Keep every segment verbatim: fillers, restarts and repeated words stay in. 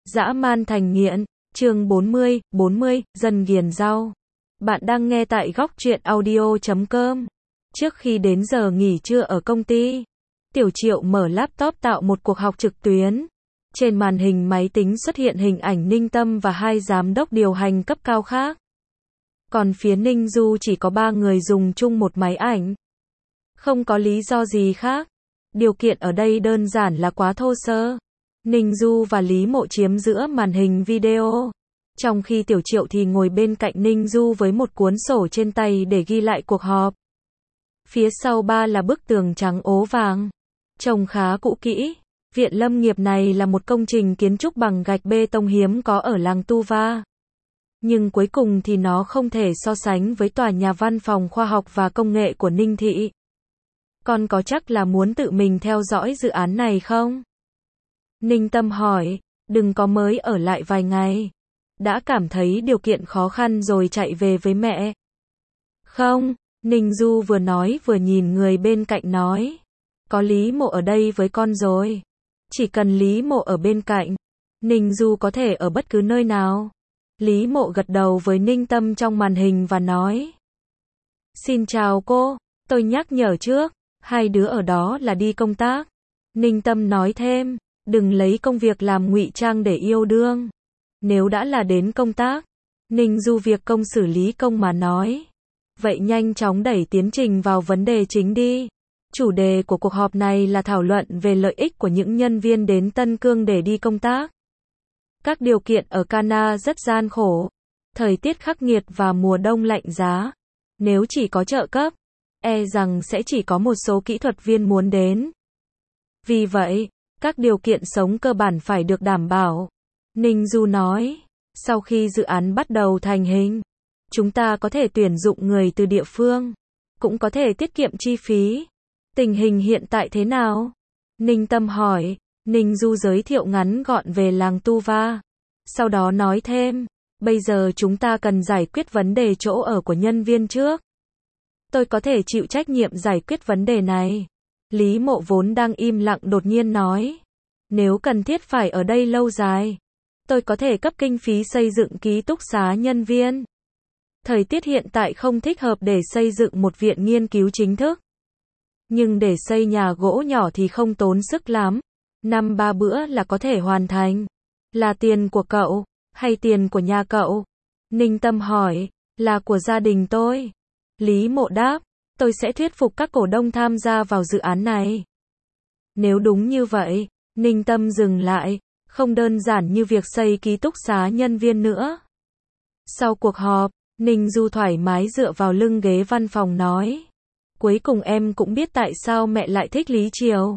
Dã man thành nghiện, chương bốn mươi, bốn mươi, dần ghiền rau. Bạn đang nghe tại góc truyện audio chấm com. Trước khi đến giờ nghỉ trưa ở công ty, Tiểu Triệu mở laptop tạo một cuộc họp trực tuyến. Trên màn hình máy tính xuất hiện hình ảnh Ninh Tâm và hai giám đốc điều hành cấp cao khác. Còn phía Ninh Du chỉ có ba người dùng chung một máy ảnh. Không có lý do gì khác. Điều kiện ở đây đơn giản là quá thô sơ. Ninh Du và Lý Mộ chiếm giữa màn hình video. Trong khi Tiểu Triệu thì ngồi bên cạnh Ninh Du với một cuốn sổ trên tay để ghi lại cuộc họp. Phía sau ba là bức tường trắng ố vàng. Trông khá cũ kỹ. Viện lâm nghiệp này là một công trình kiến trúc bằng gạch bê tông hiếm có ở làng Tu Va. Nhưng cuối cùng thì nó không thể so sánh với tòa nhà văn phòng khoa học và công nghệ của Ninh Thị. Con có chắc là muốn tự mình theo dõi dự án này không? Ninh Tâm hỏi, đừng có mới ở lại vài ngày. Đã cảm thấy điều kiện khó khăn rồi chạy về với mẹ. Không, Ninh Du vừa nói vừa nhìn người bên cạnh nói. Có Lý Mộ ở đây với con rồi. Chỉ cần Lý Mộ ở bên cạnh, Ninh Du có thể ở bất cứ nơi nào. Lý Mộ gật đầu với Ninh Tâm trong màn hình và nói. Xin chào cô, tôi nhắc nhở trước, hai đứa ở đó là đi công tác. Ninh Tâm nói thêm, đừng lấy công việc làm ngụy trang để yêu đương. Nếu đã là đến công tác, Ninh Du việc công xử lý công mà nói. Vậy nhanh chóng đẩy tiến trình vào vấn đề chính đi. Chủ đề của cuộc họp này là thảo luận về lợi ích của những nhân viên đến Tân Cương để đi công tác. Các điều kiện ở Cana rất gian khổ. Thời tiết khắc nghiệt và mùa đông lạnh giá. Nếu chỉ có trợ cấp, e rằng sẽ chỉ có một số kỹ thuật viên muốn đến. Vì vậy, các điều kiện sống cơ bản phải được đảm bảo. Ninh Du nói, sau khi dự án bắt đầu thành hình, chúng ta có thể tuyển dụng người từ địa phương, cũng có thể tiết kiệm chi phí. Tình hình hiện tại thế nào? Ninh Tâm hỏi. Ninh Du giới thiệu ngắn gọn về làng Tu Va. Sau đó nói thêm, bây giờ chúng ta cần giải quyết vấn đề chỗ ở của nhân viên trước. Tôi có thể chịu trách nhiệm giải quyết vấn đề này. Lý Mộ vốn đang im lặng đột nhiên nói. Nếu cần thiết phải ở đây lâu dài, tôi có thể cấp kinh phí xây dựng ký túc xá nhân viên. Thời tiết hiện tại không thích hợp để xây dựng một viện nghiên cứu chính thức. Nhưng để xây nhà gỗ nhỏ thì không tốn sức lắm. Năm ba bữa là có thể hoàn thành. Là tiền của cậu, hay tiền của nhà cậu? Ninh Tâm hỏi, là của gia đình tôi. Lý Mộ đáp, tôi sẽ thuyết phục các cổ đông tham gia vào dự án này. Nếu đúng như vậy, Ninh Tâm dừng lại, không đơn giản như việc xây ký túc xá nhân viên nữa. Sau cuộc họp, Ninh Du thoải mái dựa vào lưng ghế văn phòng nói. Cuối cùng em cũng biết tại sao mẹ lại thích Lý Triều.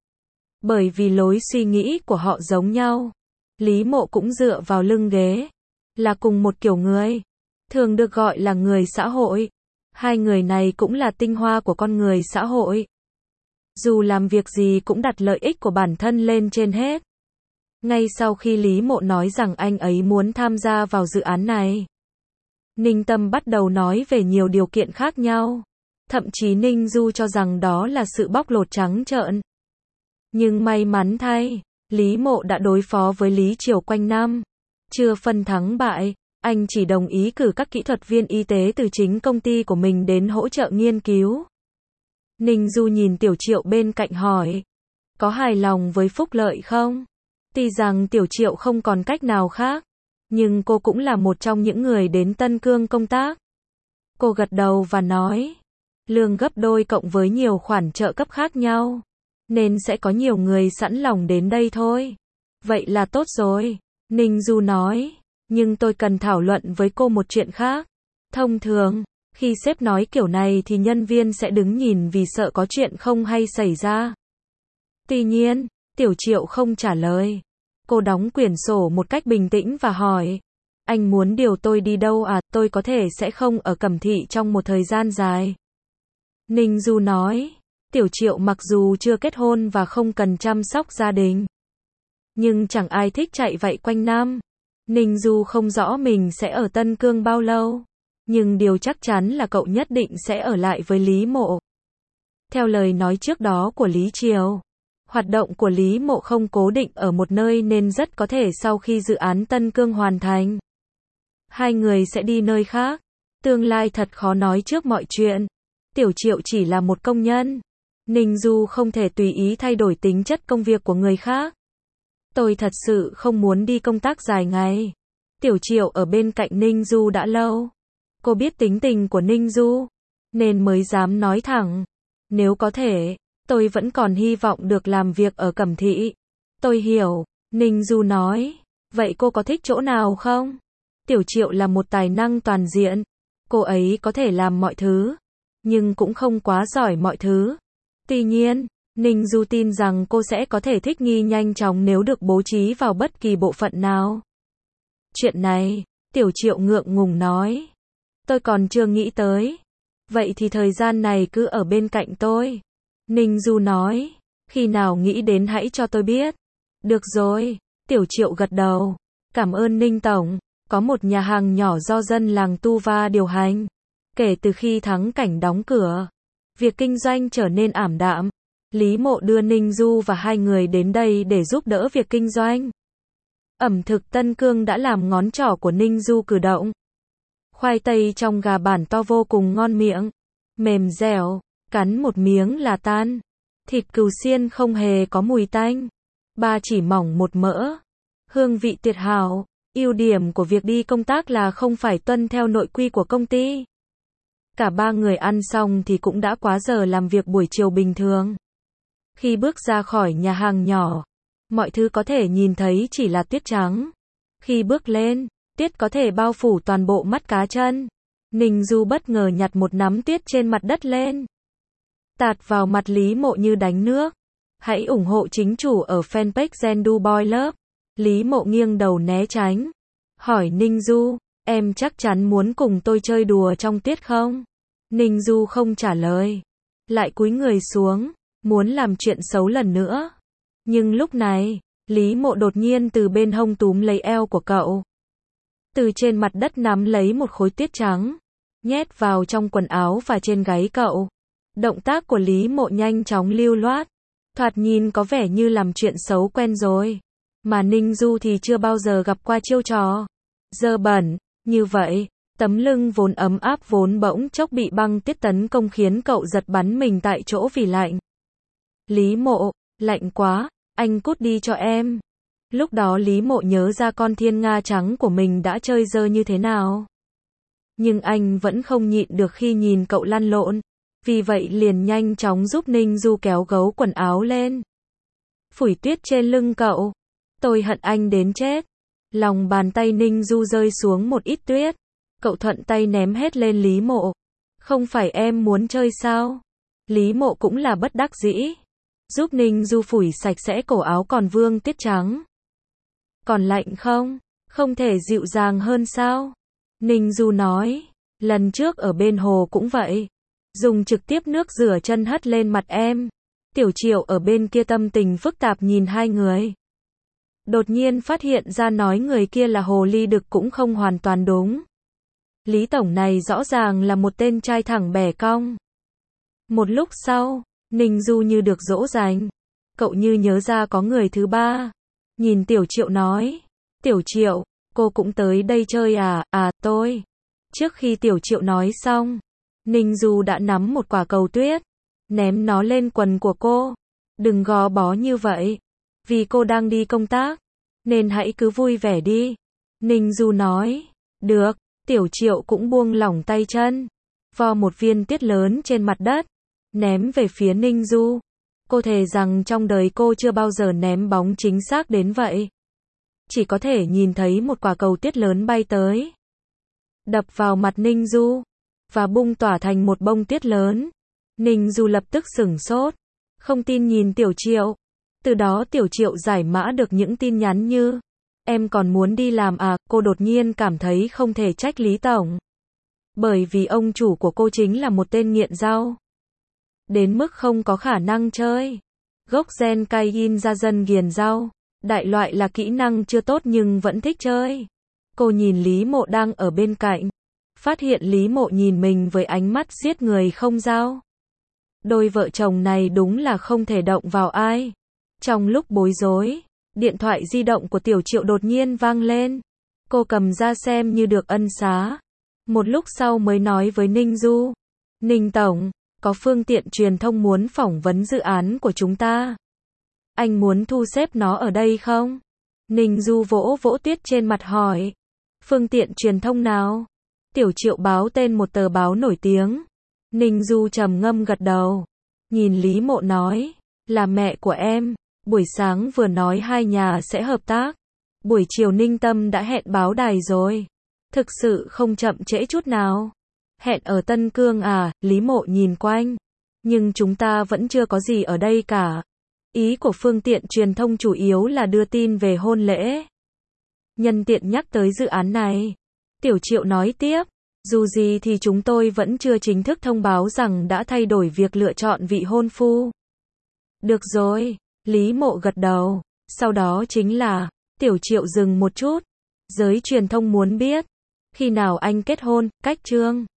Bởi vì lối suy nghĩ của họ giống nhau. Lý Mộ cũng dựa vào lưng ghế. Là cùng một kiểu người. Thường được gọi là người xã hội. Hai người này cũng là tinh hoa của con người xã hội. Dù làm việc gì cũng đặt lợi ích của bản thân lên trên hết. Ngay sau khi Lý Mộ nói rằng anh ấy muốn tham gia vào dự án này, Ninh Tâm bắt đầu nói về nhiều điều kiện khác nhau. Thậm chí Ninh Du cho rằng đó là sự bóc lột trắng trợn. Nhưng may mắn thay, Lý Mộ đã đối phó với Lý Triều quanh năm. Chưa phân thắng bại, anh chỉ đồng ý cử các kỹ thuật viên y tế từ chính công ty của mình đến hỗ trợ nghiên cứu. Ninh Du nhìn Tiểu Triệu bên cạnh hỏi, có hài lòng với phúc lợi không? Tuy rằng Tiểu Triệu không còn cách nào khác, nhưng cô cũng là một trong những người đến Tân Cương công tác. Cô gật đầu và nói, lương gấp đôi cộng với nhiều khoản trợ cấp khác nhau, nên sẽ có nhiều người sẵn lòng đến đây thôi. Vậy là tốt rồi, Ninh Du nói, nhưng tôi cần thảo luận với cô một chuyện khác. Thông thường, khi sếp nói kiểu này thì nhân viên sẽ đứng nhìn vì sợ có chuyện không hay xảy ra. Tuy nhiên, Tiểu Triệu không trả lời. Cô đóng quyển sổ một cách bình tĩnh và hỏi, anh muốn điều tôi đi đâu à? Tôi có thể sẽ không ở Cẩm Thị trong một thời gian dài. Ninh Du nói, Tiểu Triệu mặc dù chưa kết hôn và không cần chăm sóc gia đình, nhưng chẳng ai thích chạy vậy quanh năm. Ninh Du không rõ mình sẽ ở Tân Cương bao lâu, nhưng điều chắc chắn là cậu nhất định sẽ ở lại với Lý Mộ. Theo lời nói trước đó của Lý Triều, Hoạt động của Lý Mộ không cố định ở một nơi nên rất có thể sau khi dự án Tân Cương hoàn thành, hai người sẽ đi nơi khác. Tương lai thật khó nói trước mọi chuyện. Tiểu Triệu chỉ là một công nhân. Ninh Du không thể tùy ý thay đổi tính chất công việc của người khác. Tôi thật sự không muốn đi công tác dài ngày. Tiểu Triệu ở bên cạnh Ninh Du đã lâu. Cô biết tính tình của Ninh Du, nên mới dám nói thẳng. Nếu có thể, tôi vẫn còn hy vọng được làm việc ở Cẩm Thị. Tôi hiểu, Ninh Du nói. Vậy cô có thích chỗ nào không? Tiểu Triệu là một tài năng toàn diện. Cô ấy có thể làm mọi thứ, nhưng cũng không quá giỏi mọi thứ. Tuy nhiên, Ninh Du tin rằng cô sẽ có thể thích nghi nhanh chóng nếu được bố trí vào bất kỳ bộ phận nào. Chuyện này, Tiểu Triệu ngượng ngùng nói. Tôi còn chưa nghĩ tới. Vậy thì thời gian này cứ ở bên cạnh tôi. Ninh Du nói. Khi nào nghĩ đến hãy cho tôi biết. Được rồi. Tiểu Triệu gật đầu. Cảm ơn Ninh Tổng. Có một nhà hàng nhỏ do dân làng Tu Va điều hành. Kể từ khi Thắng Cảnh đóng cửa, việc kinh doanh trở nên ảm đạm. Lý Mộ đưa Ninh Du và hai người đến đây để giúp đỡ việc kinh doanh. Ẩm thực Tân Cương đã làm ngón trỏ của Ninh Du cử động. Khoai tây trong gà bản to vô cùng ngon miệng, mềm dẻo, cắn một miếng là tan. Thịt cừu xiên không hề có mùi tanh, ba chỉ mỏng một mỡ. Hương vị tuyệt hảo. Ưu điểm của việc đi công tác là không phải tuân theo nội quy của công ty. Cả ba người ăn xong thì cũng đã quá giờ làm việc buổi chiều bình thường. Khi bước ra khỏi nhà hàng nhỏ, mọi thứ có thể nhìn thấy chỉ là tuyết trắng. Khi bước lên, tuyết có thể bao phủ toàn bộ mắt cá chân. Ninh Du bất ngờ nhặt một nắm tuyết trên mặt đất lên, tạt vào mặt Lý Mộ như đánh nước. Hãy ủng hộ chính chủ ở fanpage Gendu Boy Love. Lý Mộ nghiêng đầu né tránh. Hỏi Ninh Du, em chắc chắn muốn cùng tôi chơi đùa trong tuyết không? Ninh Du không trả lời. Lại cúi người xuống, muốn làm chuyện xấu lần nữa. Nhưng lúc này, Lý Mộ đột nhiên từ bên hông túm lấy eo của cậu. Từ trên mặt đất nắm lấy một khối tuyết trắng, nhét vào trong quần áo và trên gáy cậu. Động tác của Lý Mộ nhanh chóng lưu loát, thoạt nhìn có vẻ như làm chuyện xấu quen rồi. Mà Ninh Du thì chưa bao giờ gặp qua chiêu trò dơ bẩn như vậy. Tấm lưng vốn ấm áp vốn bỗng chốc bị băng tuyết tấn công khiến cậu giật bắn mình tại chỗ vì lạnh. Lý Mộ, lạnh quá, anh cút đi cho em. Lúc đó Lý Mộ nhớ ra con thiên nga trắng của mình đã chơi dơ như thế nào. Nhưng anh vẫn không nhịn được khi nhìn cậu lăn lộn. Vì vậy liền nhanh chóng giúp Ninh Du kéo gấu quần áo lên, phủi tuyết trên lưng cậu. Tôi hận anh đến chết. Lòng bàn tay Ninh Du rơi xuống một ít tuyết. Cậu thuận tay ném hết lên Lý Mộ. Không phải em muốn chơi sao? Lý Mộ cũng là bất đắc dĩ, giúp Ninh Du phủi sạch sẽ cổ áo còn vương tuyết trắng. Còn lạnh không? Không thể dịu dàng hơn sao? Ninh Du nói. Lần trước ở bên hồ cũng vậy. Dùng trực tiếp nước rửa chân hất lên mặt em. Tiểu Triệu ở bên kia tâm tình phức tạp nhìn hai người. Đột nhiên phát hiện ra nói người kia là hồ ly đực cũng không hoàn toàn đúng. Lý Tổng này rõ ràng là một tên trai thẳng bẻ cong. Một lúc sau, Ninh Du như được dỗ dành. Cậu như nhớ ra có người thứ ba. Nhìn Tiểu Triệu nói. Tiểu Triệu, cô cũng tới đây chơi à? À, tôi. Trước khi Tiểu Triệu nói xong, Ninh Du đã nắm một quả cầu tuyết, ném nó lên quần của cô. Đừng gò bó như vậy. Vì cô đang đi công tác, nên hãy cứ vui vẻ đi. Ninh Du nói. Được. Tiểu Triệu cũng buông lỏng tay chân, vo một viên tuyết lớn trên mặt đất, ném về phía Ninh Du. Cô thề rằng trong đời cô chưa bao giờ ném bóng chính xác đến vậy. Chỉ có thể nhìn thấy một quả cầu tuyết lớn bay tới, đập vào mặt Ninh Du, và bung tỏa thành một bông tuyết lớn. Ninh Du lập tức sửng sốt, không tin nhìn Tiểu Triệu. Từ đó Tiểu Triệu giải mã được những tin nhắn như: em còn muốn đi làm à? Cô đột nhiên cảm thấy không thể trách Lý Tổng, bởi vì ông chủ của cô chính là một tên nghiện rau, đến mức không có khả năng chơi. Gốc gen Cayenne ra dân ghiền rau, đại loại là kỹ năng chưa tốt nhưng vẫn thích chơi. Cô nhìn Lý Mộ đang ở bên cạnh, phát hiện Lý Mộ nhìn mình với ánh mắt giết người không dao. Đôi vợ chồng này đúng là không thể động vào ai. Trong lúc bối rối, điện thoại di động của Tiểu Triệu đột nhiên vang lên. Cô cầm ra xem như được ân xá. Một lúc sau mới nói với Ninh Du. Ninh Tổng, có phương tiện truyền thông muốn phỏng vấn dự án của chúng ta. Anh muốn thu xếp nó ở đây không? Ninh Du vỗ vỗ tuyết trên mặt hỏi. Phương tiện truyền thông nào? Tiểu Triệu báo tên một tờ báo nổi tiếng. Ninh Du trầm ngâm gật đầu. Nhìn Lý Mộ nói. Là mẹ của em. Buổi sáng vừa nói hai nhà sẽ hợp tác. Buổi chiều Ninh Tâm đã hẹn báo đài rồi. Thực sự không chậm trễ chút nào. Hẹn ở Tân Cương à? Lý Mộ nhìn quanh. Nhưng chúng ta vẫn chưa có gì ở đây cả. Ý của phương tiện truyền thông chủ yếu là đưa tin về hôn lễ. Nhân tiện nhắc tới dự án này. Tiểu Triệu nói tiếp. Dù gì thì chúng tôi vẫn chưa chính thức thông báo rằng đã thay đổi việc lựa chọn vị hôn phu. Được rồi. Lý Mộ gật đầu. Sau đó chính là. Tiểu Triệu dừng một chút. Giới truyền thông muốn biết. Khi nào anh kết hôn, cách trương.